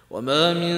وما من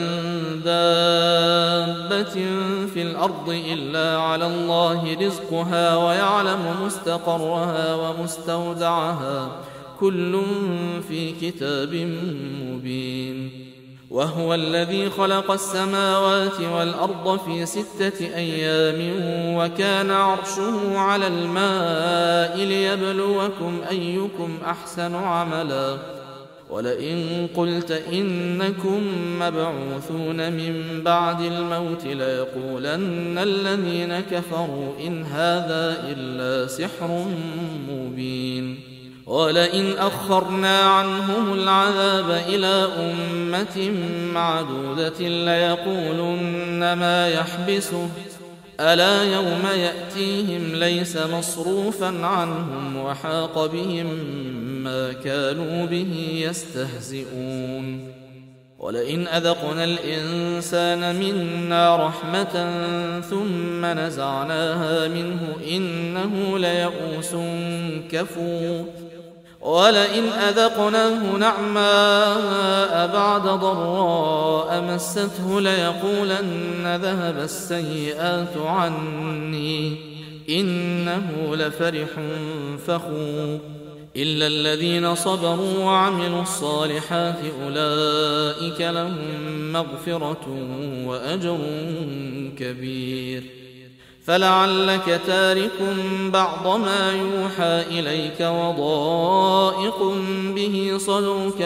دابة في الأرض إلا على الله رزقها ويعلم مستقرها ومستودعها كل في كتاب مبين. وهو الذي خلق السماوات والأرض في 6 أيام وكان عرشه على الماء ليبلوكم أيكم أحسن عملا. ولئن قلت إنكم مبعوثون من بعد الموت ليقولن الذين كفروا إن هذا إلا سحر مبين. ولئن أخرنا عنهم العذاب إلى أمة معدودة ليقولن ما يحبسه ألا يوم يأتيهم ليس مصروفا عنهم وحاق بهم ما كانوا به يستهزئون. ولئن أذقنا الإنسان منا رحمة ثم نزعناها منه إنه ليئوس كفور. ولئن أذقناه نعماء بعد ضراء مسته ليقولن ذهب السيئات عني إنه لفرح فخور. إلا الذين صبروا وعملوا الصالحات أولئك لهم مغفرة وأجر كبير. فلعلك تارك بعض ما يوحى إليك وضائق به صدرك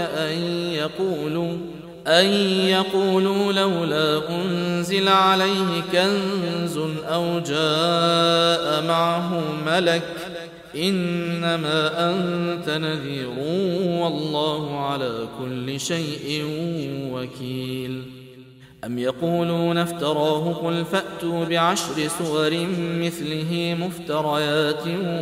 أن يقولوا لولا أنزل عليه كنز أو جاء معه ملك إنما أنت نذير والله على كل شيء وكيل. أم يقولون افتراه قل فأتوا ب10 سور مثله مفتريات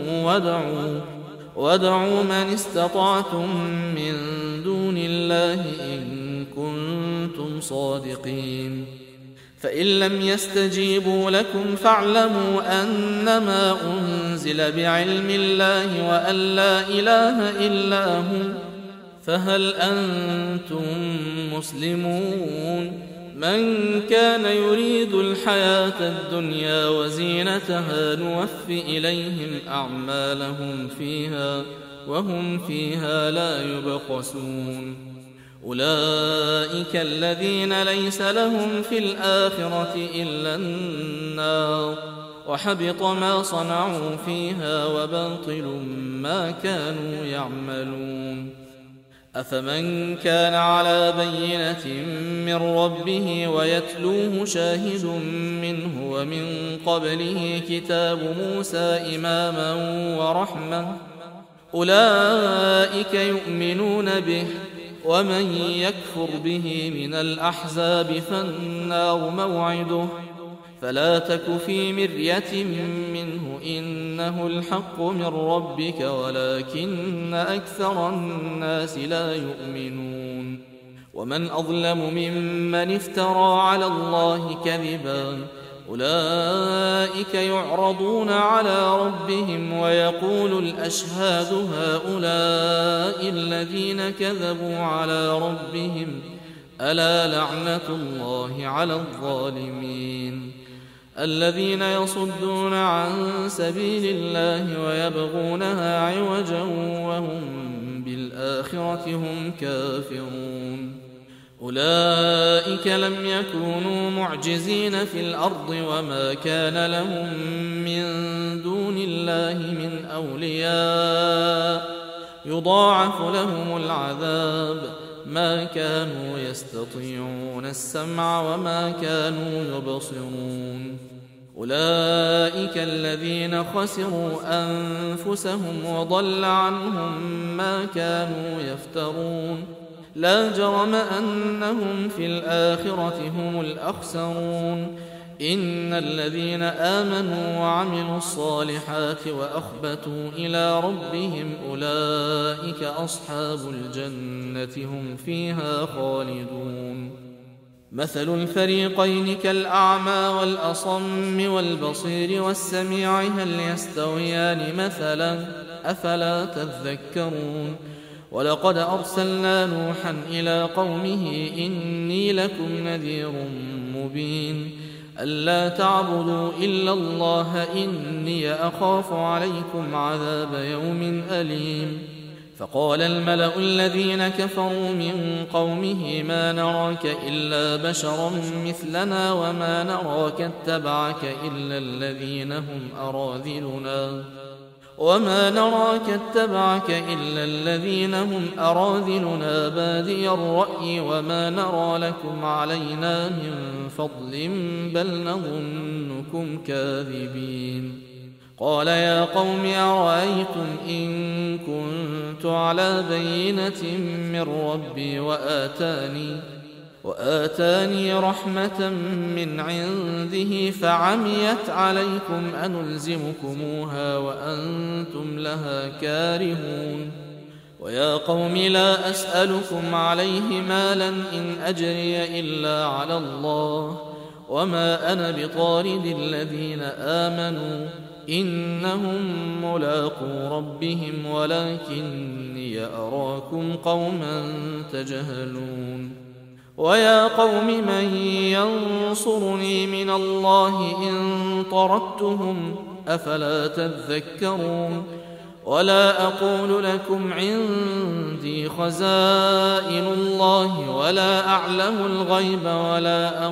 وادعوا من استطعتم من دون الله إن كنتم صادقين. فإن لم يستجيبوا لكم فاعلموا أنما أنزل بعلم الله وأن لا إله إلا هو فهل أنتم مسلمون؟ من كان يريد الحياة الدنيا وزينتها نوف إليهم أعمالهم فيها وهم فيها لا يبخسون. أولئك الذين ليس لهم في الآخرة إلا النار وحبط ما صنعوا فيها وباطل ما كانوا يعملون. أفمن كان على بينة من ربه ويتلوه شاهد منه ومن قبله كتاب موسى إماما ورحمة أولئك يؤمنون به. ومن يكفر به من الأحزاب فالنار موعده فلا تك في مرية منه إنه الحق من ربك ولكن أكثر الناس لا يؤمنون. ومن أظلم ممن افترى على الله كذبا أولئك يعرضون على ربهم ويقول الأشهاد هؤلاء الذين كذبوا على ربهم ألا لعنة الله على الظالمين الذين يصدون عن سبيل الله ويبغونها عوجا وهم بالآخرة هم كافرون. أولئك لم يكونوا معجزين في الأرض وما كان لهم من دون الله من أولياء يضاعف لهم العذاب ما كانوا يستطيعون السمع وما كانوا يبصرون. أولئك الذين خسروا أنفسهم وضل عنهم ما كانوا يفترون. لا جرم أنهم في الآخرة هم الأخسرون. إن الذين آمنوا وعملوا الصالحات وأخبتوا إلى ربهم أولئك أصحاب الجنة هم فيها خالدون. مثل الفريقين كالأعمى والأصم والبصير والسميع هل يستويان مثلا أفلا تذكرون. ولقد أرسلنا نوحا إلى قومه إني لكم نذير مبين ألا تعبدوا إلا الله إني أخاف عليكم عذاب يوم أليم فقال الملأ الذين كفروا من قومه ما نراك إلا بشرا مثلنا وما نراك اتبعك إلا الذين هم أراذلنا بادي الرأي وما نرى لكم علينا من فضل بل نظنكم كاذبين قال يا قوم أرأيتم إن كنت على بينة من ربي وآتاني رحمة من عنده فعميت عليكم أنلزمكموها وأنتم لها كارهون ويا قوم لا أسألكم عليه مالا إن أجري إلا على الله وما أنا بطارد الذين آمنوا إنهم ملاقو ربهم ولكني أراكم قوما تجهلون ويا قوم من ينصرني من الله إن طردتهم أفلا تذكرون ولا أقول لكم عندي خزائن الله ولا أعلم الغيب ولا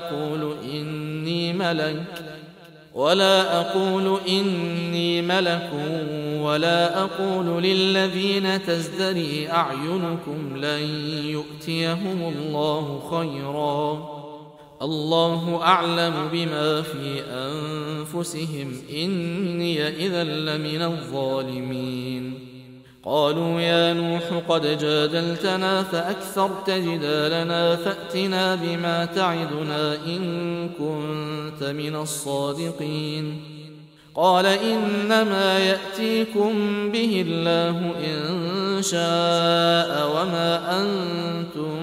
أقول إني ملك ولا أقول للذين تزدري أعينكم لن يؤتيهم الله خيرا الله أعلم بما في أنفسهم إني إذا لمن الظالمين قالوا يا نوح قد جادلتنا فأكثرت جدالنا فأتنا بما تعدنا إن كنت من الصادقين قال إنما يأتيكم به الله إن شاء وما أنتم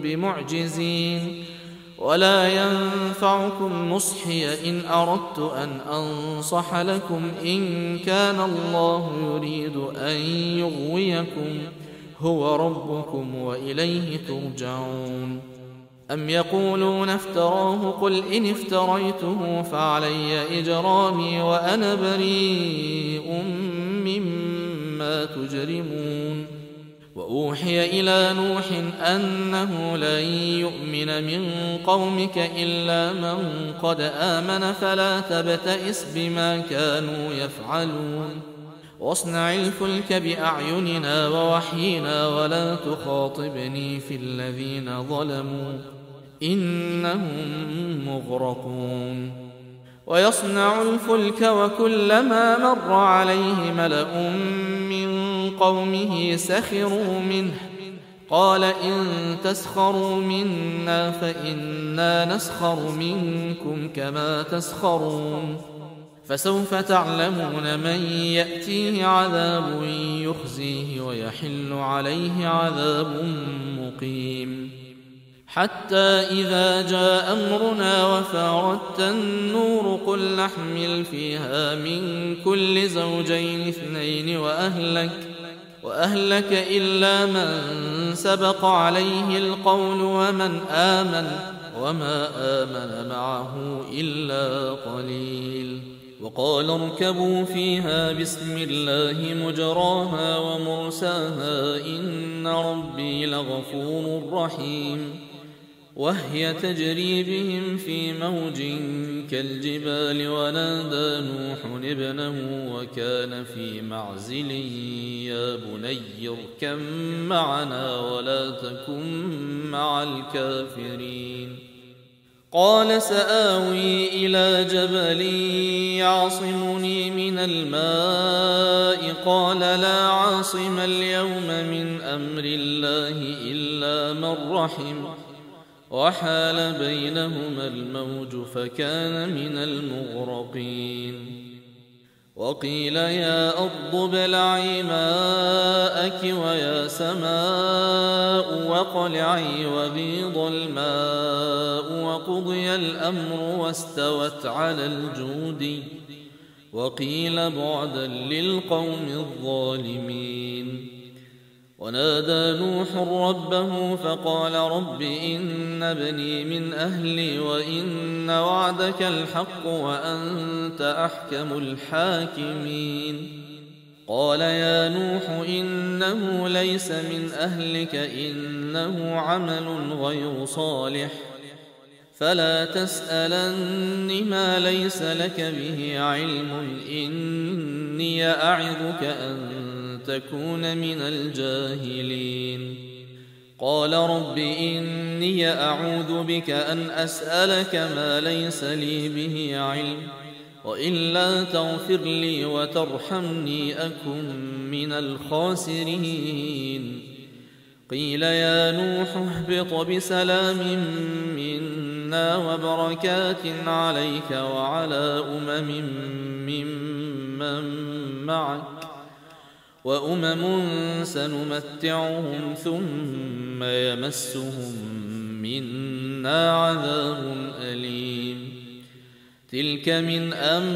بمعجزين ولا ينفعكم نصحي إن أردت أن أنصح لكم إن كان الله يريد أن يغويكم هو ربكم وإليه ترجعون أم يقولون افتراه قل إن افتريته فعلي إجرامي وأنا بريء مما تجرمون وأوحي إلى نوح أنه لن يؤمن من قومك إلا من قد آمن فلا تبتئس بما كانوا يفعلون واصنع الفلك بأعيننا ووحينا ولا تخاطبني في الذين ظلموا إنهم مغرقون ويصنع الفلك وكلما مر عليه ملأ من قومه سخروا منه قال إن تسخروا منا فإنا نسخر منكم كما تسخرون فسوف تعلمون من يأتيه عذاب يخزيه ويحل عليه عذاب مقيم حتى إذا جاء أمرنا وفارت النور قل نحمل فيها من كل زوجين اثنين وأهلك إلا من سبق عليه القول ومن آمن وما آمن معه إلا قليل وقال اركبوا فيها بسم الله مجراها ومرساها إن ربي لغفور رحيم وهي تجري بهم في موج كالجبال ونادى نوح ابنه وكان في معزل يا بني اركب معنا ولا تكن مع الكافرين قال سآوي إلى جبل يعصمني من الماء قال لا عاصم اليوم من أمر الله إلا من رحم وحال بينهما الموج فكان من المغرقين وقيل يا أرض ابلعي ماءك ويا سماء واقلعي وغيض الماء وقضي الأمر واستوت على الجود وقيل بعدا للقوم الظالمين ونادى نوح ربه فقال رب إن ابني من أهلي وإن وعدك الحق وأنت أحكم الحاكمين قال يا نوح إنه ليس من أهلك إنه عمل غير صالح فلا تسألن ما ليس لك به علم إني أعظك أن تكون من الجاهلين قال رب إني أعوذ بك أن أسألك ما ليس لي به علم وإلا تغفر لي وترحمني أكن من الخاسرين قيل يا نوح اهبط بسلام منا وبركات عليك وعلى ممن معك وأمم سنمتعهم ثم يمسهم منا عذاب أليم تلك من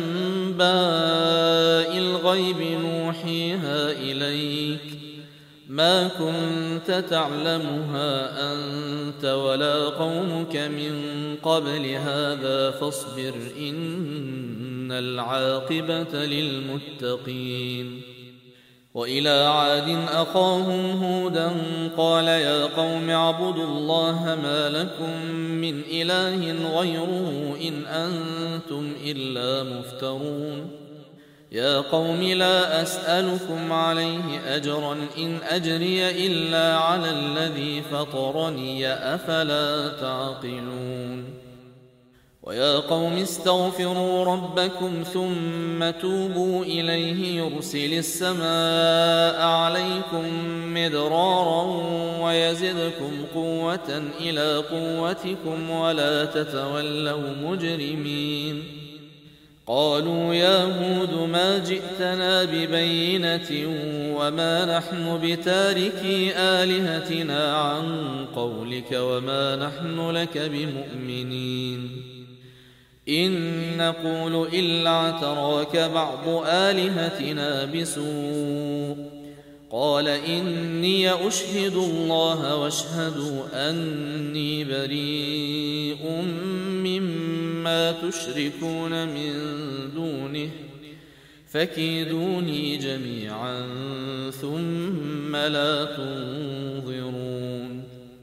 أنباء الغيب نوحيها إليك ما كنت تعلمها أنت ولا قومك من قبل هذا فاصبر إن العاقبة للمتقين وإلى عاد أخاهم هودا قال يا قوم اعبدوا الله ما لكم من إله غيره إن أنتم إلا مفترون يا قوم لا أسألكم عليه أجرا إن أجري إلا على الذي فطرني أفلا تعقلون ويا قوم استغفروا ربكم ثم توبوا إليه يرسل السماء عليكم مدرارا ويزدكم قوة إلى قوتكم ولا تتولوا مجرمين قالوا يا هود ما جئتنا ببينة وما نحن بتاركي آلهتنا عن قولك وما نحن لك بمؤمنين إن نقول إلا اعتراك بعض آلهتنا بسوء قال إني أشهد الله واشهدوا أني بريء مما تشركون من دونه فكيدوني جميعا ثم لا تنظرون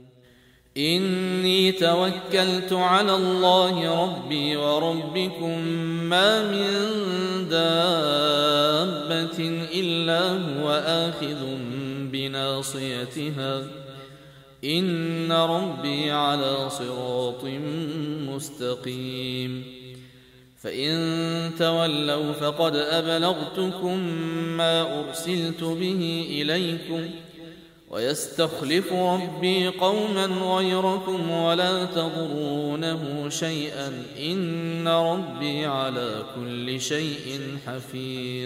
إني توكلت على الله ربي وربكم ما من دابة إلا هو آخذ بناصيتها إن ربي على صراط مستقيم فإن تولوا فقد أبلغتكم ما أرسلت به إليكم ويستخلف ربي قوما غيركم ولا تضرونه شيئا إن ربي على كل شيء حفيظ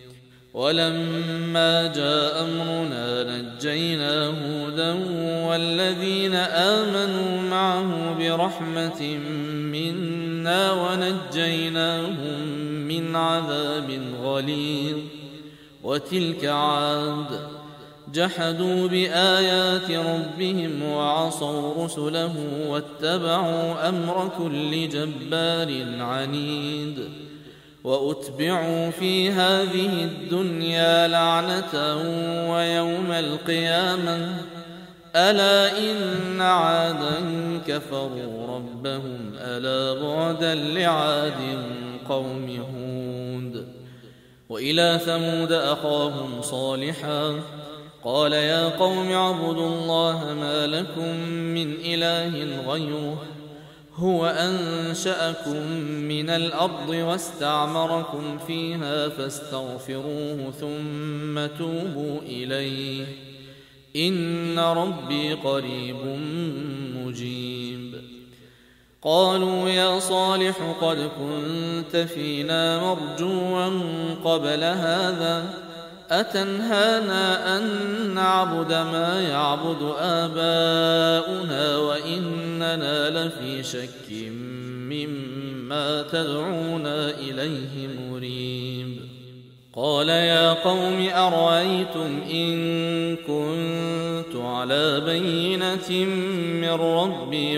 ولما جاء أمرنا نجينا هودا والذين آمنوا معه برحمة منا ونجيناهم من عذاب غليظ وتلك عاد جحدوا بآيات ربهم وعصوا رسله واتبعوا أمر كل جبار عنيد وأتبعوا في هذه الدنيا لعنة ويوم القيامة ألا إن عادا كفروا ربهم ألا بعدا لعاد قوم هود وإلى ثمود أخاهم صالحا قال يا قوم اعبدوا الله ما لكم من إله غيره هو أنشأكم من الأرض واستعمركم فيها فاستغفروه ثم توبوا إليه إن ربي قريب مجيب قالوا يا صالح قد كنت فينا مرجوا قبل هذا أتنهانا أن نعبد ما يعبد آباؤنا وإننا لفي شك مما تدعونا إليه مريب قال يا قوم أرأيتم إن كنت على بينة من ربي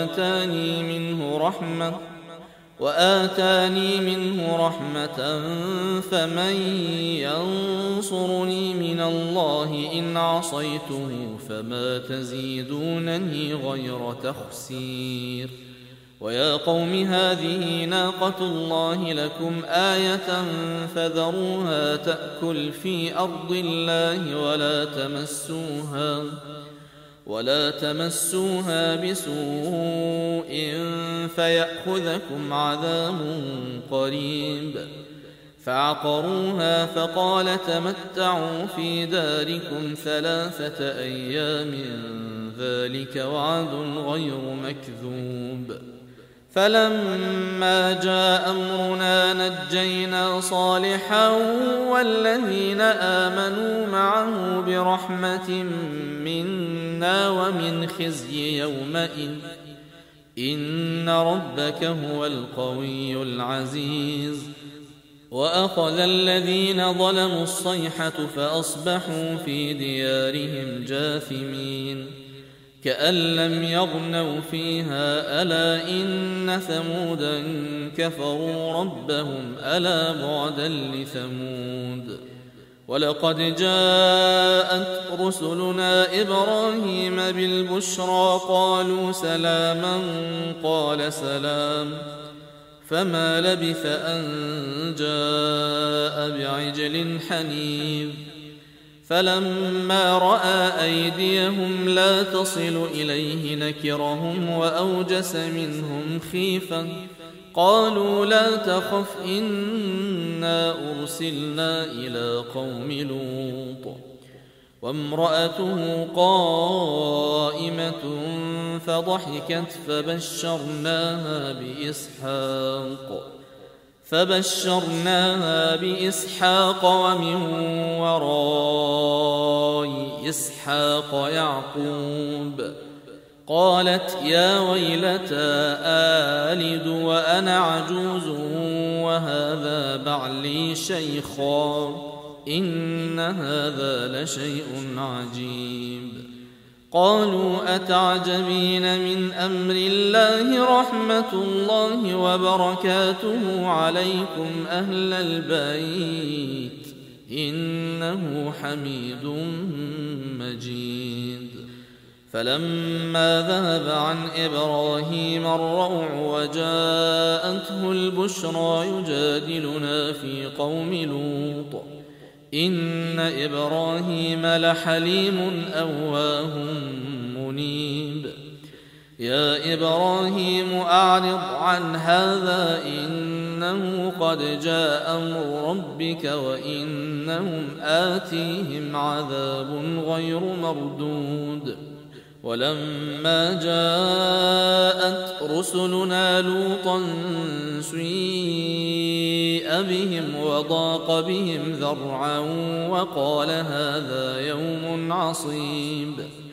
وآتاني منه رحمة فمن ينصرني من الله إن عصيته فما تزيدونني غير تخسير ويا قوم هذه ناقة الله لكم آية فذروها تأكل في أرض الله ولا تمسوها بسوء فيأخذكم عذاب قريب فعقروها فقال تمتعوا في داركم 3 أيام ذلك وعد غير مكذوب فلما جاء أمرنا نجينا صالحا والذين آمنوا معه برحمة منا ومن خزي يومئذ إن ربك هو القوي العزيز وأخذ الذين ظلموا الصيحة فأصبحوا في ديارهم جاثمين كأن لم يغنوا فيها ألا إن ثمودا كفروا ربهم ألا بعدا لثمود ولقد جاءت رسلنا إبراهيم بالبشرى قالوا سلاما قال سلام فما لبث أن جاء بعجل حنيذ فلما رأى أيديهم لا تصل إليه نكرهم وأوجس منهم خيفة قالوا لا تخف إنا أرسلنا إلى قوم لوط وامرأته قائمة فضحكت فبشرناها بإسحاق ومن وراء إسحاق يعقوب قالت يا ويلتى آلد وأنا عجوز وهذا بعلي شيخا إن هذا لشيء عجيب قالوا أتعجبين من أمر الله رحمة الله وبركاته عليكم أهل البيت إنه حميد مجيد فلما ذهب عن إبراهيم الروع وجاءته البشرى يجادلنا في قوم لوط إن إبراهيم لحليم أواه منيب يا إبراهيم أعرض عن هذا إنه قد جاء أمر ربك وإنهم آتيهم عذاب غير مردود ولما جاءت رسلنا لوطا سيء بهم وضاق بهم ذرعا وقال هذا يوم عصيب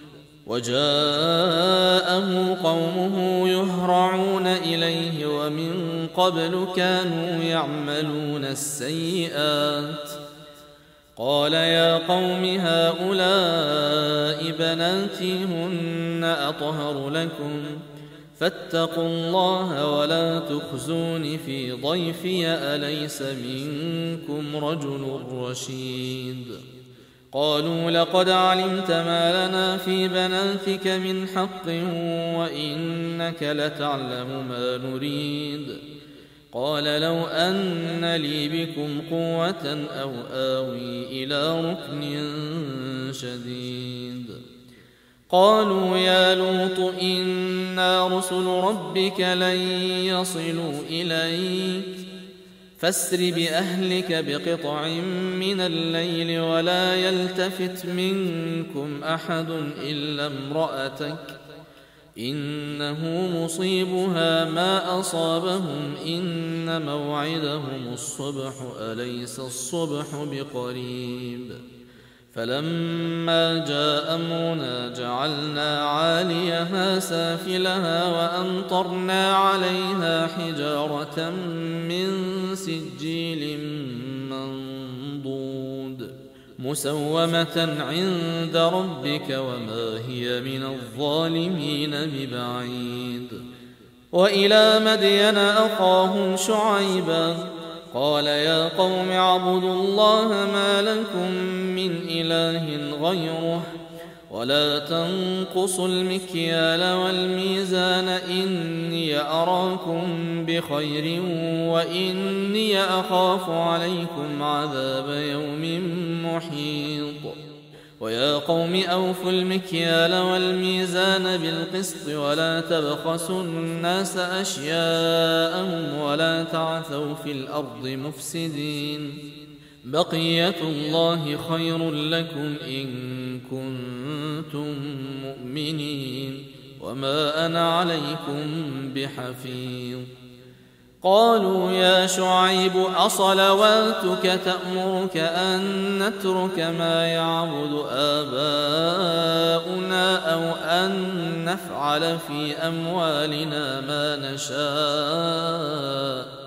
وجاءه قومه يهرعون إليه ومن قبل كانوا يعملون السيئات قال يا قوم هؤلاء بناتي هن أطهر لكم فاتقوا الله ولا تخزون في ضيفي أليس منكم رجل رشيد قالوا لقد علمت ما لنا في بناتك من حق وإنك لتعلم ما نريد قال لو أن لي بكم قوة أو آوي إلى ركن شديد قالوا يا لوط إنا رسل ربك لن يصلوا إليك فاسر بأهلك بقطع من الليل ولا يلتفت منكم أحد إلا امرأتك إنه مصيبها ما أصابهم إن موعدهم الصبح أليس الصبح بقريب فلما جاء أمرنا جعلنا عاليها سافلها وأمطرنا عليها حجارة من سجيل مسومة عند ربك وما هي من الظالمين ببعيد. وإلى مدين أخاهم شعيبا قال يا قوم اعبدوا الله ما لكم من إله غيره ولا تنقصوا المكيال والميزان إني أراكم بخير وإني أخاف عليكم عذاب يوم محيط. ويا قوم أوفوا المكيال والميزان بالقسط ولا تبخسوا الناس أشياءهم ولا تعثوا في الأرض مفسدين. بقية الله خير لكم إن كنتم مؤمنين وما أنا عليكم بحفيظ. قالوا يا شعيب أصلواتك تأمرك أن نترك ما يعبد آباؤنا أو أن نفعل في أموالنا ما نشاء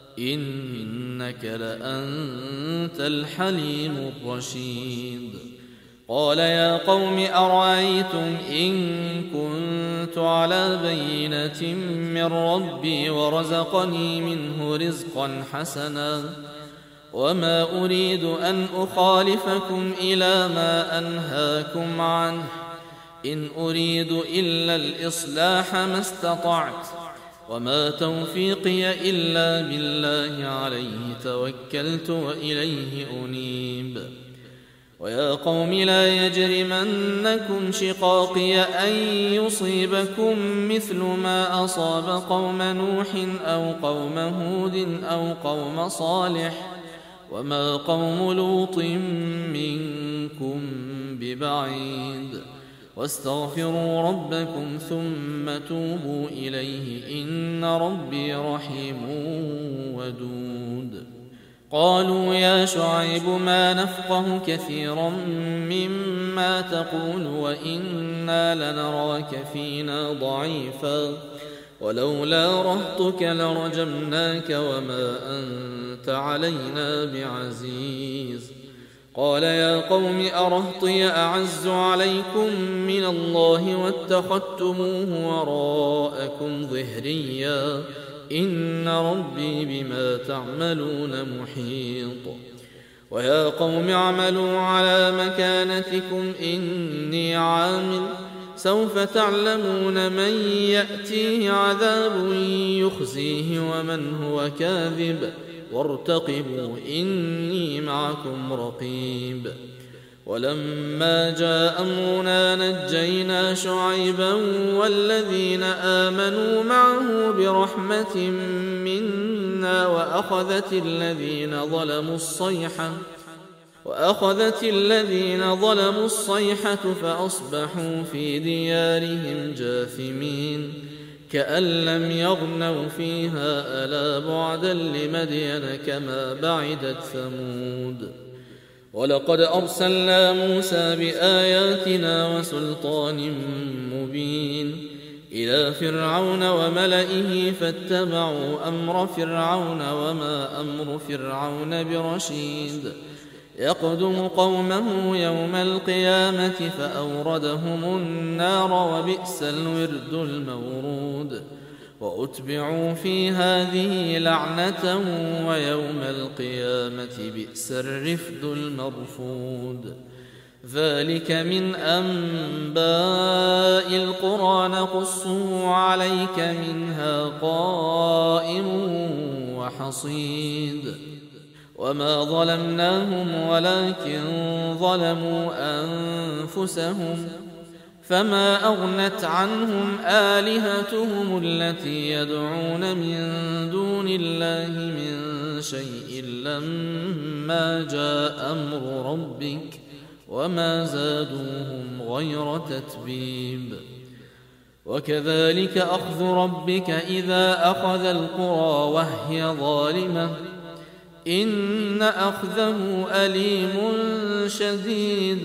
إنك لأنت الحليم الرشيد. قال يا قوم أرأيتم إن كنت على بينة من ربي ورزقني منه رزقا حسنا وما أريد أن أخالفكم إلى ما أنهاكم عنه إن أريد إلا الإصلاح ما استطعت وما توفيقي إلا بالله عليه توكلت وإليه أنيب. ويا قوم لا يجرمنكم شقاقي أن يصيبكم مثل ما أصاب قوم نوح أو قوم هود أو قوم صالح وما قوم لوط منكم ببعيد. واستغفروا ربكم ثم توبوا إليه إن ربي رحيم ودود. قالوا يا شعيب ما نفقه كثيرا مما تقول وإنا لنراك فينا ضعيفا ولولا رهطك لرجمناك وما أنت علينا بعزيز. قال يا قوم أرهطي أعز عليكم من الله واتخذتموه وراءكم ظهريا إن ربي بما تعملون محيط. ويا قوم اعملوا على مكانتكم إني عامل سوف تعلمون من يأتيه عذاب يخزيه ومن هو كاذب وارتقبوا إني معكم رقيب. ولما جاء أمرنا نجينا شعيبا والذين آمنوا معه برحمة منا وأخذت الذين ظلموا الصيحة فأصبحوا في ديارهم جاثمين كأن لم يغنوا فيها ألا بعدا لمدين كما بعدت ثمود. ولقد أرسلنا موسى بآياتنا وسلطان مبين إلى فرعون وملئه فاتبعوا أمر فرعون وما أمر فرعون برشيد. يقدم قومه يوم القيامة فأوردهم النار وبئس الورد المورود. وأتبعوا في هذه لعنة ويوم القيامة بئس الرفد المرفود. ذلك من أنباء القرى نقصه عليك منها قائم وحصيد. وما ظلمناهم ولكن ظلموا أنفسهم فما أغنت عنهم آلهتهم التي يدعون من دون الله من شيء لما جاء أمر ربك وما زادوهم غير تتبيب. وكذلك أخذ ربك إذا أخذ القرى وهي ظالمة إن أخذه أليم شديد.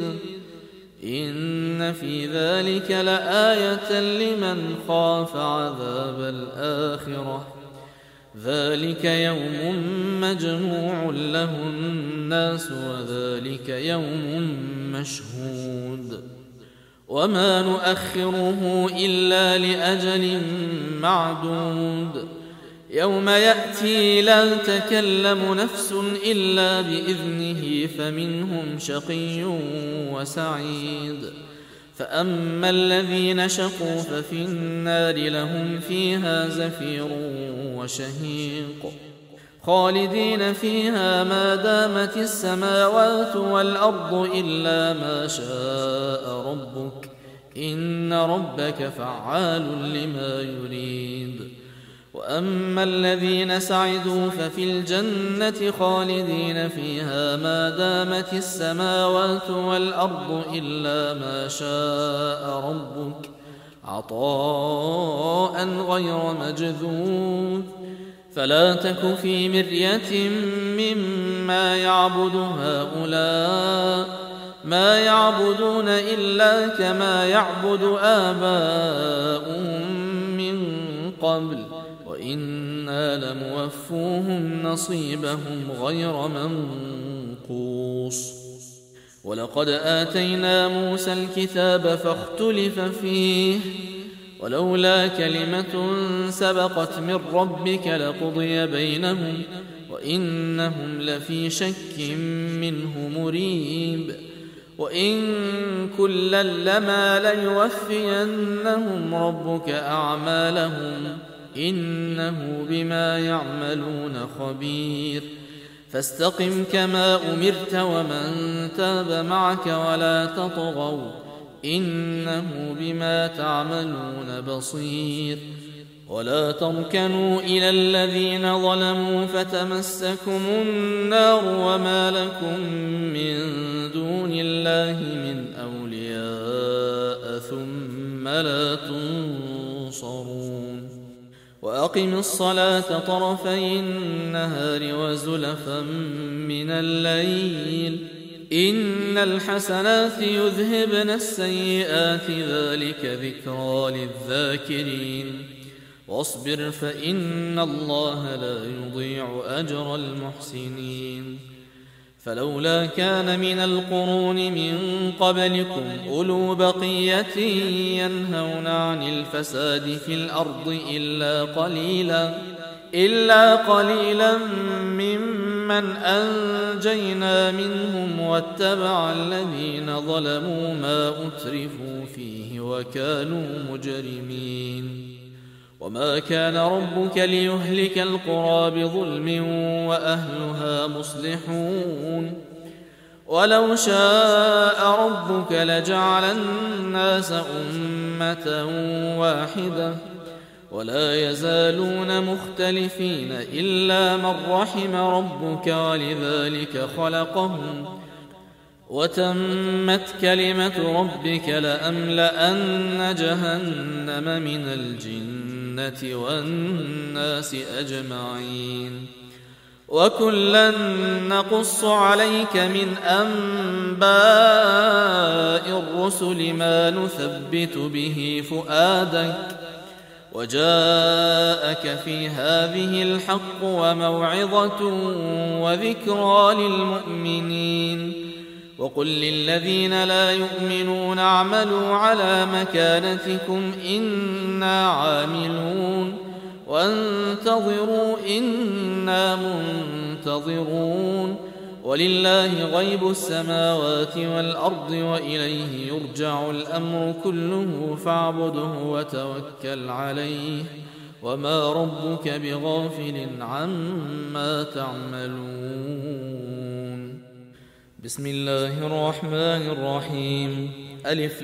إن في ذلك لآية لمن خاف عذاب الآخرة ذلك يوم مجموع له الناس وذلك يوم مشهود وما نؤخره إلا لأجل معدود يوم يأتي لا تكلم نفس إلا بإذنه فمنهم شقي وسعيد فأما الذين شقوا ففي النار لهم فيها زفير وشهيق خالدين فيها ما دامت السماوات والأرض إلا ما شاء ربك إن ربك فعال لما يريد وأما الذين سعدوا ففي الجنة خالدين فيها ما دامت السماوات والأرض إلا ما شاء ربك عطاء غير مجذوذ فلا تك في مرية مما يعبد هؤلاء ما يعبدون إلا كما يعبد آباؤهم من قبل وإنا لموفوهم نصيبهم غير منقوص ولقد آتينا موسى الكتاب فاختلف فيه ولولا كلمة سبقت من ربك لقضي بينهم وإنهم لفي شك منه مريب وإن كلا لما ليوفينهم ربك أعمالهم إنه بما يعملون خبير فاستقم كما أمرت ومن تاب معك ولا تطغوا إنه بما تعملون بصير ولا تركنوا إلى الذين ظلموا فتمسكم النار وما لكم من دون الله من أولياء ثم لا تنصرون وأقم الصلاة طرفي النهار وزلفا من الليل إن الحسنات يذهبن السيئات ذلك ذكرى للذاكرين واصبر فإن الله لا يضيع أجر المحسنين فلولا كان من القرون من قبلكم أولو بقية ينهون عن الفساد في الأرض إلا قليلا ممن أنجينا منهم واتبع الذين ظلموا ما أترفوا فيه وكانوا مجرمين وما كان ربك ليهلك القرى بظلم وأهلها مصلحون ولو شاء ربك لجعل الناس أمة واحدة ولا يزالون مختلفين إلا من رحم ربك ولذلك خلقهم وتمت كلمة ربك لأملأن جهنم من الجنة والناس أجمعين وكلا نقص عليك من أنباء الرسل ما نثبت به فؤادك وجاءك في هذه الحق وموعظة وذكرى للمؤمنين وقل للذين لا يؤمنون اعملوا على مكانتكم إنا عاملون وانتظروا إنا منتظرون ولله غيب السماوات والأرض وإليه يرجع الأمر كله فاعبده وتوكل عليه وما ربك بغافل عما تعملون بسم الله الرحمن الرحيم ألف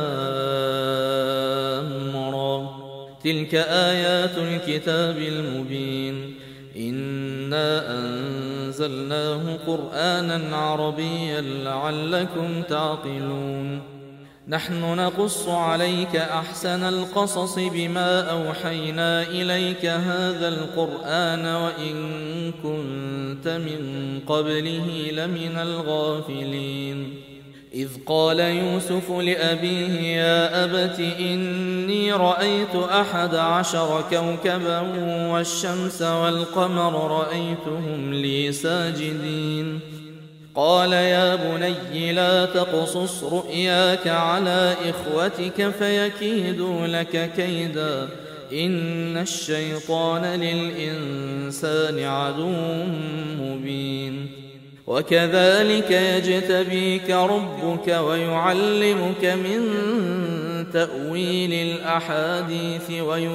لام را تلك آيات الكتاب المبين إنا أنزلناه قرآنا عربيا لعلكم تعقلون نحن نقص عليك أحسن القصص بما أوحينا إليك هذا القرآن وإن كنت من قبله لمن الغافلين إذ قال يوسف لأبيه يا أبت إني رأيت 11 كوكبا والشمس والقمر رأيتهم لي ساجدين قال يا بني لا تقصص رؤياك على إخوتك فيكيدوا لك كيدا إن الشيطان للإنسان عدو مبين وكذلك يجتبيك ربك ويعلمك من تأويل الأحاديث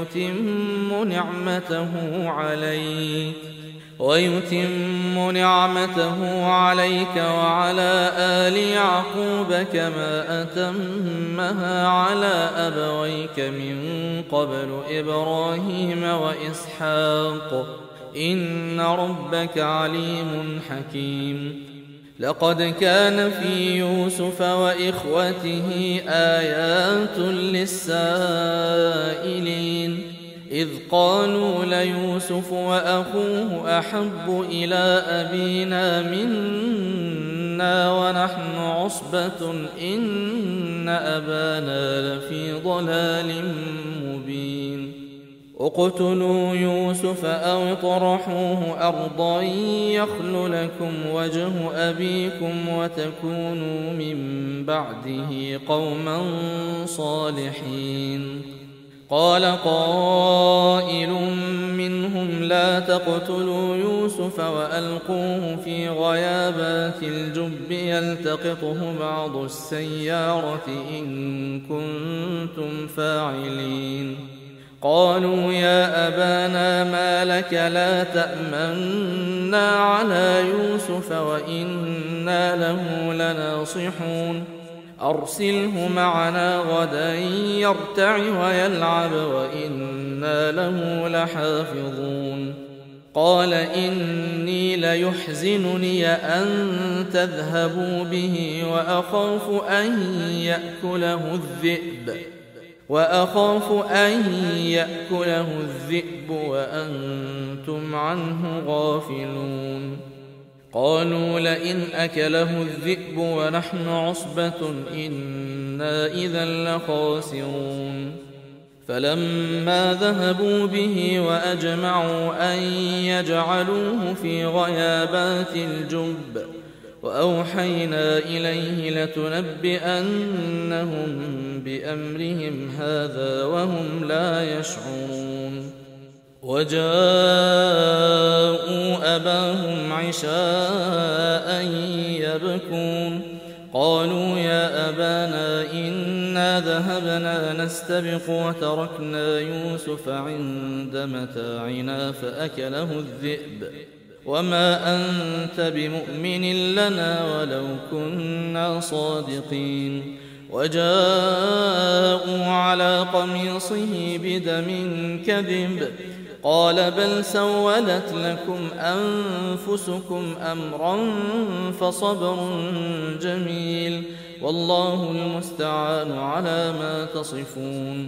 ويتم نعمته عليك وعلى آل يعقوب كما أتمها على أبويك من قبل إبراهيم وإسحاق إن ربك عليم حكيم لقد كان في يوسف وإخوته آيات للسائلين إذ قالوا ليوسف وأخوه أحب إلى أبينا منا ونحن عصبة إن أبانا لفي ضلال مبين اقتلوا يوسف أو اطرحوه أرضا يخل لكم وجه أبيكم وتكونوا من بعده قوما صالحين قال قائل منهم لا تقتلوا يوسف وألقوه في غيابات الجب يلتقطه بعض السيارة إن كنتم فاعلين قالوا يا أبانا ما لك لا تأمنا على يوسف وإنا له لناصحون أرسله معنا غدا يرتع ويلعب وإنا له لحافظون قال إني ليحزنني أن تذهبوا به وأخاف أن يأكله الذئب وأنتم عنه غافلون قالوا لئن أكله الذئب ونحن عصبة إنا إذا لخاسرون فلما ذهبوا به وأجمعوا أن يجعلوه في غيابات الجب وأوحينا إليه لتنبئنهم بأمرهم هذا وهم لا يشعرون وجاءوا أباهم عشاء يبكون قالوا يا أبانا إنا ذهبنا نستبق وتركنا يوسف عند متاعنا فأكله الذئب وما أنت بمؤمن لنا ولو كنا صادقين وجاءوا على قميصه بدم كذب قال بل سولت لكم أنفسكم أمرا فصبر جميل والله المستعان على ما تصفون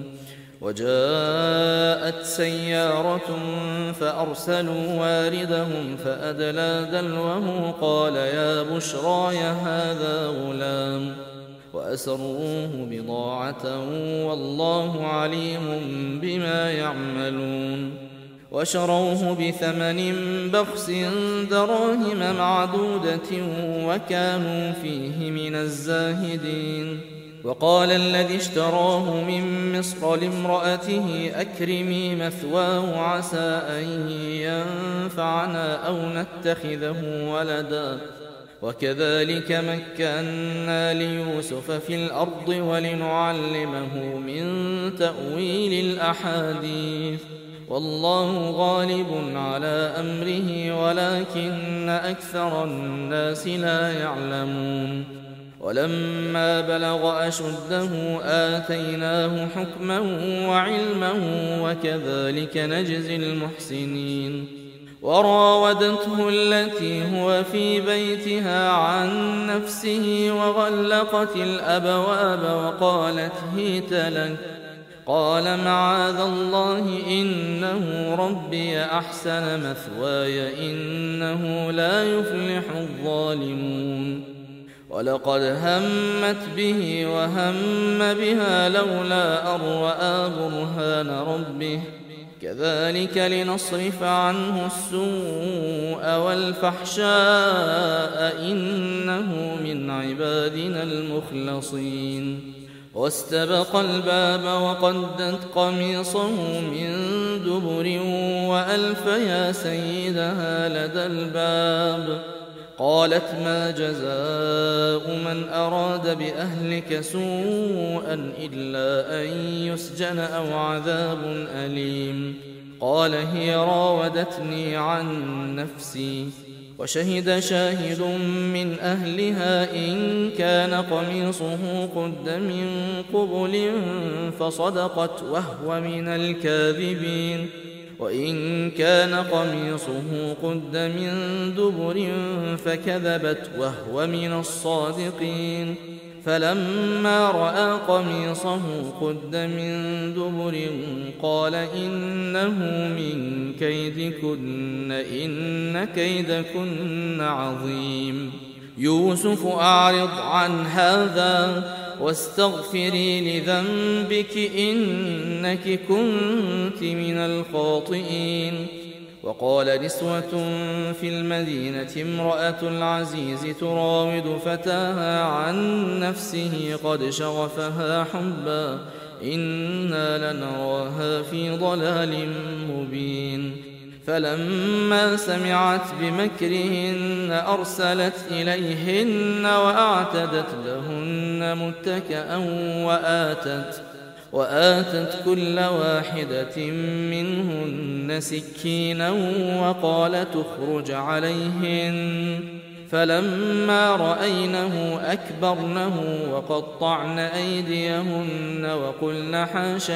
وجاءت سيارة فأرسلوا واردهم فأدلى دلوه قال يا بشراي هذا غلام وأسروه بضاعة والله عليم بما يعملون وشروه بثمن بخس دراهم معدودة وكانوا فيه من الزاهدين وقال الذي اشتراه من مصر لامرأته أكرمي مثواه عسى أن ينفعنا أو نتخذه ولدا وكذلك مكنا ليوسف في الأرض ولنعلمه من تأويل الأحاديث والله غالب على أمره ولكن أكثر الناس لا يعلمون ولما بلغ أشده آتيناه حكما وعلما وكذلك نجزي المحسنين وراودته التي هو في بيتها عن نفسه وغلقت الأبواب وقالت هيت لك قال معاذ الله إنه ربي أحسن مثواي إنه لا يفلح الظالمون ولقد همت به وهم بها لولا أن رأى برهان ربه كذلك لنصرف عنه السوء والفحشاء إنه من عبادنا المخلصين واستبق الباب وقدت قميصه من دبر وألف يا سيدها لدى الباب قالت ما جزاء من أراد بأهلك سوءا إلا أن يسجن أو عذاب أليم قال هي راودتني عن نفسي وشهد شاهد من أهلها إن كان قميصه قد من قبل فصدقت وهو من الكاذبين وإن كان قميصه قد من دبر فكذبت وهو من الصادقين فلما رأى قميصه قد من دبر قال إنه من كيدكن إن كيدكن عظيم يوسف أعرض عن هذا واستغفري لذنبك إنك كنت من الخاطئين وقال نسوة في المدينة امرأة العزيز تراود فتاها عن نفسه قد شغفها حبا إنا لنراها في ضلال مبين فلما سمعت بمكرهن أرسلت إليهن وأعتدت لهن متكئا وآتت كل واحدة منهن سكينا وقال تخرج عليهن فلما رأينه أكبرنه وقطعن أيديهن وقلن حاش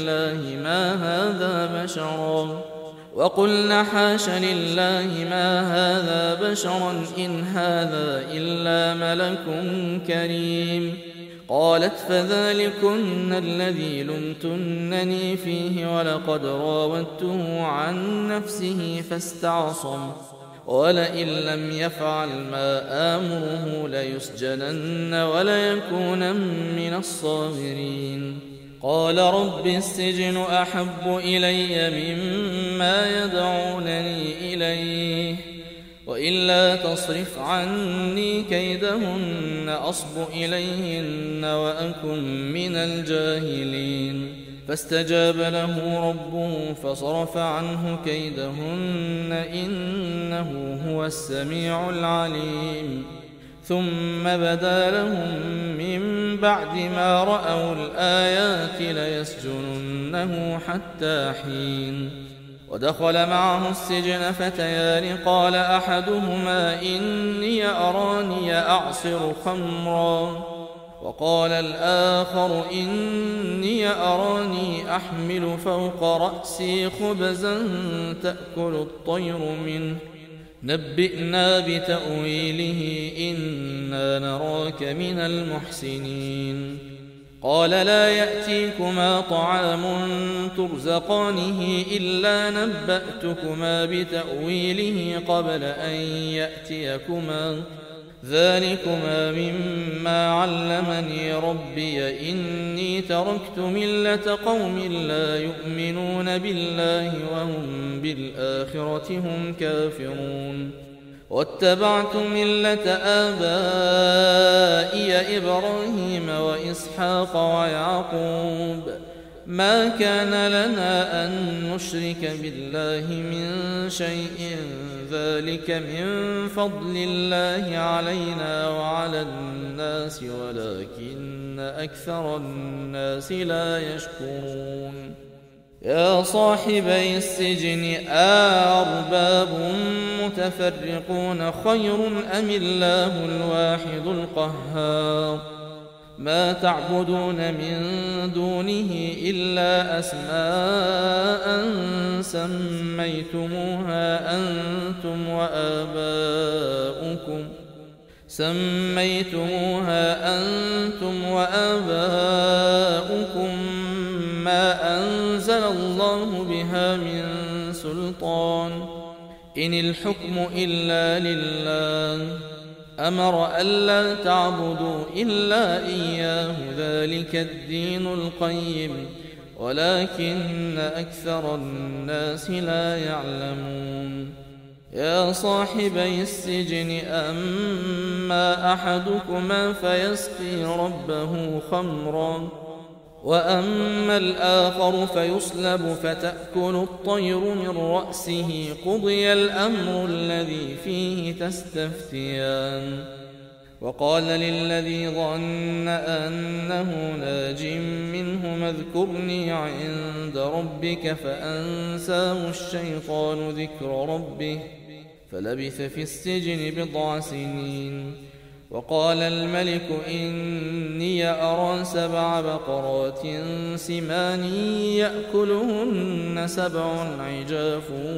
لله ما هذا بشرا إن هذا إلا ملك كريم قالت فذلكن الذي لمتنني فيه ولقد راودته عن نفسه فاستعصم ولئن لم يفعل ما آمره ليسجنن وليكون من الصاغرين قال رب السجن أحب إلي مما يدعونني إليه وإلا تصرف عني كيدهن أصب إليهن وأكن من الجاهلين فاستجاب له ربه فصرف عنه كيدهن إنه هو السميع العليم ثم بدا لهم من بعد ما رأوا الآيات ليسجننه حتى حين ودخل معه السجن فتيان قال أحدهما إني أراني أعصر خمرا وقال الآخر إني أراني أحمل فوق رأسي خبزا تأكل الطير منه نبئنا بتأويله إنا نراك من المحسنين قال لا يأتيكما طعام ترزقانه إلا نبأتكما بتأويله قبل أن يأتيكما ذلكما مما علمني ربي إني تركت ملة قوم لا يؤمنون بالله وهم بالآخرة هم كافرون واتبعت ملة آبائي إبراهيم وإسحاق ويعقوب ما كان لنا أن نشرك بالله من شيء ذلك من فضل الله علينا وعلى الناس ولكن أكثر الناس لا يشكرون يا صاحبي السجن أأرباب متفرقون خير أم الله الواحد القهار ما تعبدون من دونه إلا أسماء سميتموها أنتم وآباؤكم ما أنزل الله بها من سلطان إن الحكم إلا لله أمر ألا تعبدوا إلا إياه ذلك الدين القيم ولكن أكثر الناس لا يعلمون يا صاحبي السجن أما أحدكما فيسقي ربه خمرا وأما الآخر فيصلب فتأكل الطير من رأسه قضي الأمر الذي فيه تستفتيان وقال للذي ظن أنه ناج منهما اذكرني عند ربك فأنساه الشيطان ذكر ربه فلبث في السجن بضع سنين وقال الملك إني أرى 7 بقرات سمان يأكلهن 7 عجاف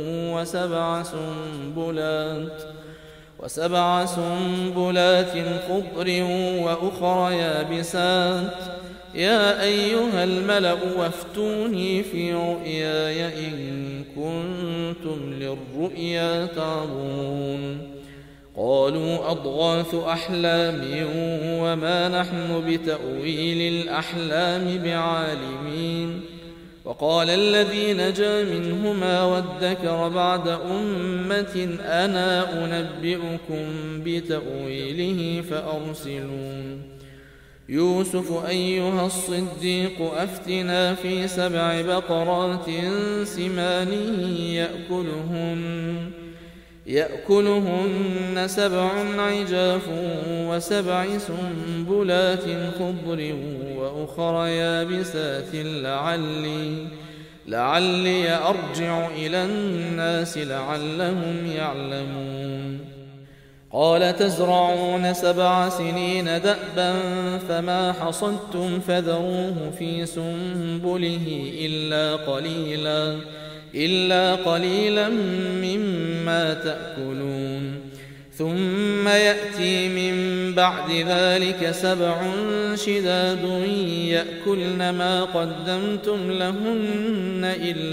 وسبع سنبلات خضر وأخر يابسات يا أيها الملأ وافتوني في رؤياي إن كنتم للرؤيا تعبرون قالوا أضغاث أحلام وما نحن بتأويل الأحلام بعالمين وقال الذي نجا منهما وادكر بعد أمة أنا أنبئكم بتأويله فأرسلون يوسف أيها الصديق أفتنا في 7 بقرات سمان يأكلهن 7 عجاف و7 سنبلات خضر وأخر يابسات لعلي أرجع إلى الناس لعلهم يعلمون قال تزرعون 7 سنين دأبا فما حصدتم فذروه في سنبله إلا قليلا مما تأكلون ثم يأتي من بعد ذلك 7 شداد يأكلن ما قدمتم لهن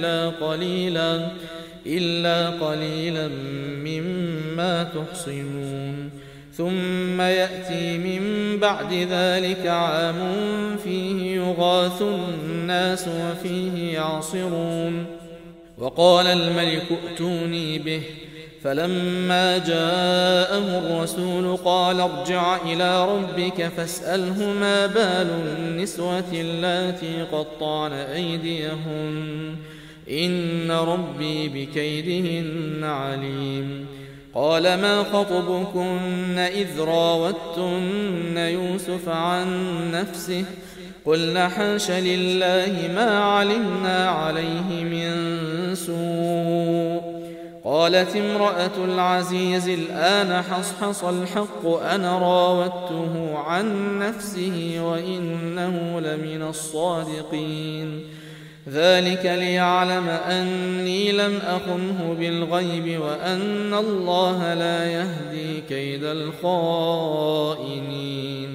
إلا قليلا مما تحصنون ثم يأتي من بعد ذلك عام فيه يغاث الناس وفيه يعصرون وقال الملك ائتوني به فلما جاءه الرسول قال ارجع إلى ربك فاسأله ما بال النسوة اللاتي قطعن أيديهن إن ربي بكيدهن عليم قال ما خطبكن إذ راوتن يوسف عن نفسه قلنا حاش لله ما علمنا عليه من سوء قالت امرأة العزيز الآن حصحص الحق أنا راودته عن نفسه وإنه لمن الصادقين ذلك ليعلم أني لم أخنه بالغيب وأن الله لا يهدي كيد الخائنين